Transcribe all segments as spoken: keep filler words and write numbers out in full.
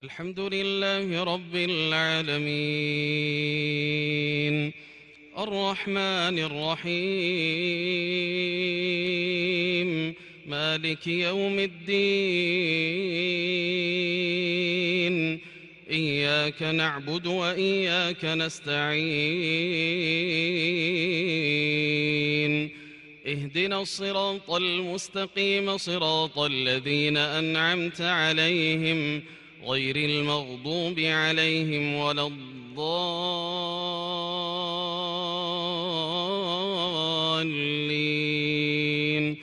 الحمد لله رب العالمين الرحمن الرحيم مالك يوم الدين إياك نعبد وإياك نستعين اهدنا الصراط المستقيم صراط الذين أنعمت عليهم غير المغضوب عليهم ولا الضالين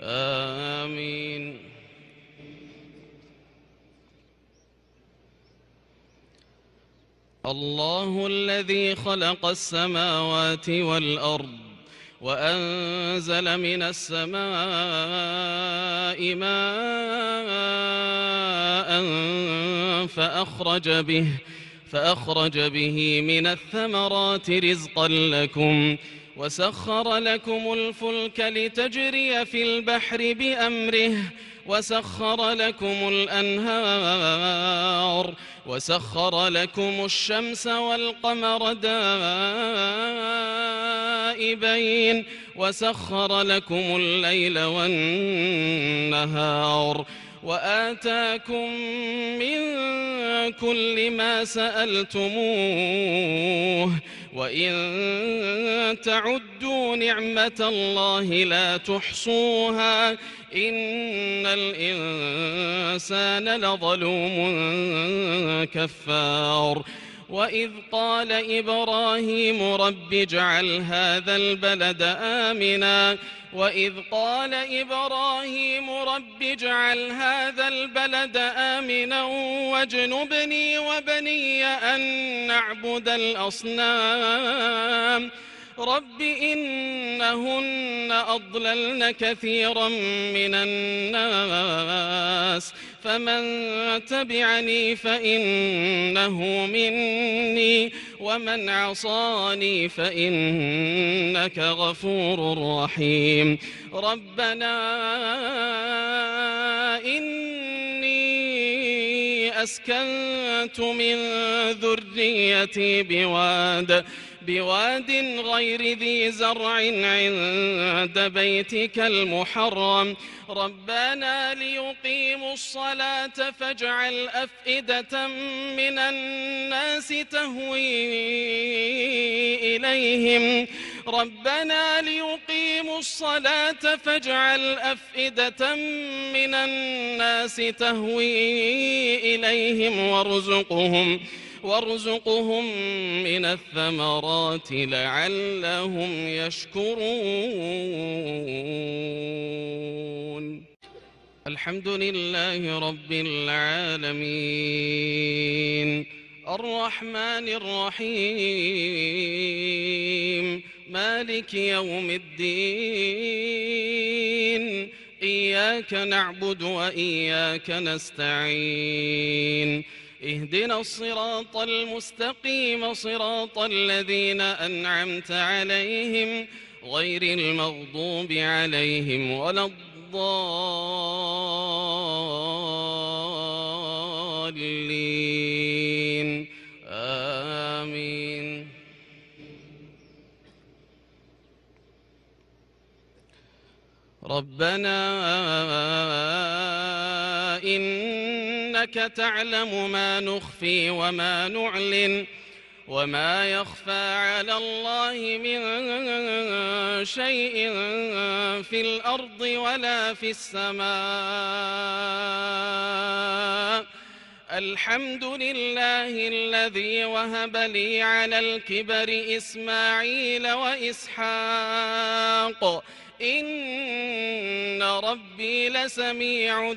آمين. الله الذي خلق السماوات والأرض وأنزل من السماء ماء فأخرج به فأخرج به من الثمرات رزقا لكم وسخر لكم الفلك لتجري في البحر بأمره وسخر لكم الأنهار وسخر لكم الشمس والقمر دائبين وسخر لكم الليل والنهار وآتاكم من كل ما سألتموه وإن تعدوا نعمة الله لا تحصوها إن الإنسان لظلوم كفار. وإذ قال إبراهيم رب اجعل هذا البلد آمنا وإذ قال إبراهيم رب اجعل هذا البلد آمنا واجنبني وبني أن نعبد الأصنام رب إنهن أضللن كثيرا من الناس فمن تبعني فإنه مني ومن عصاني فإنك غفور رحيم. ربنا إني أسكنت من ذريتي بواد بواد غير ذي زرع عند بيتك المحرم ربنا ليقيموا الصلاة فاجعل أفئدة من الناس تهوي إليهم ربنا ليقيموا الصلاة فاجعل أفئدة من الناس تهوي إليهم وارزقهم وارزقهم من الثمرات لعلهم يشكرون. الحمد لله رب العالمين الرحمن الرحيم مالك يوم الدين إياك نعبد وإياك نستعين اهدنا الصراط المستقيم صراط الذين أنعمت عليهم غير المغضوب عليهم ولا الضالين آمين. ربنا إنك تعلم ما نخفي وما نعلن وما يخفى على الله من شيء في الأرض ولا في السماء الحمد لله الذي وهب لي على الكبر إسماعيل وإسحاق إن ربي لسميع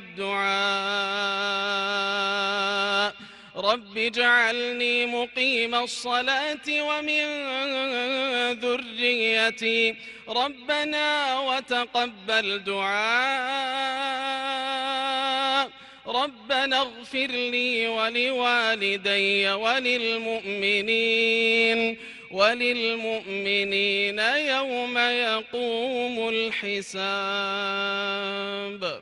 الدعاء رب اجعلني مقيم الصلاة ومن ذريتي ربنا وتقبل دعاء ربنا اغفر لي ولوالدي وللمؤمنين وللمؤمنين يوم يقوم الحساب.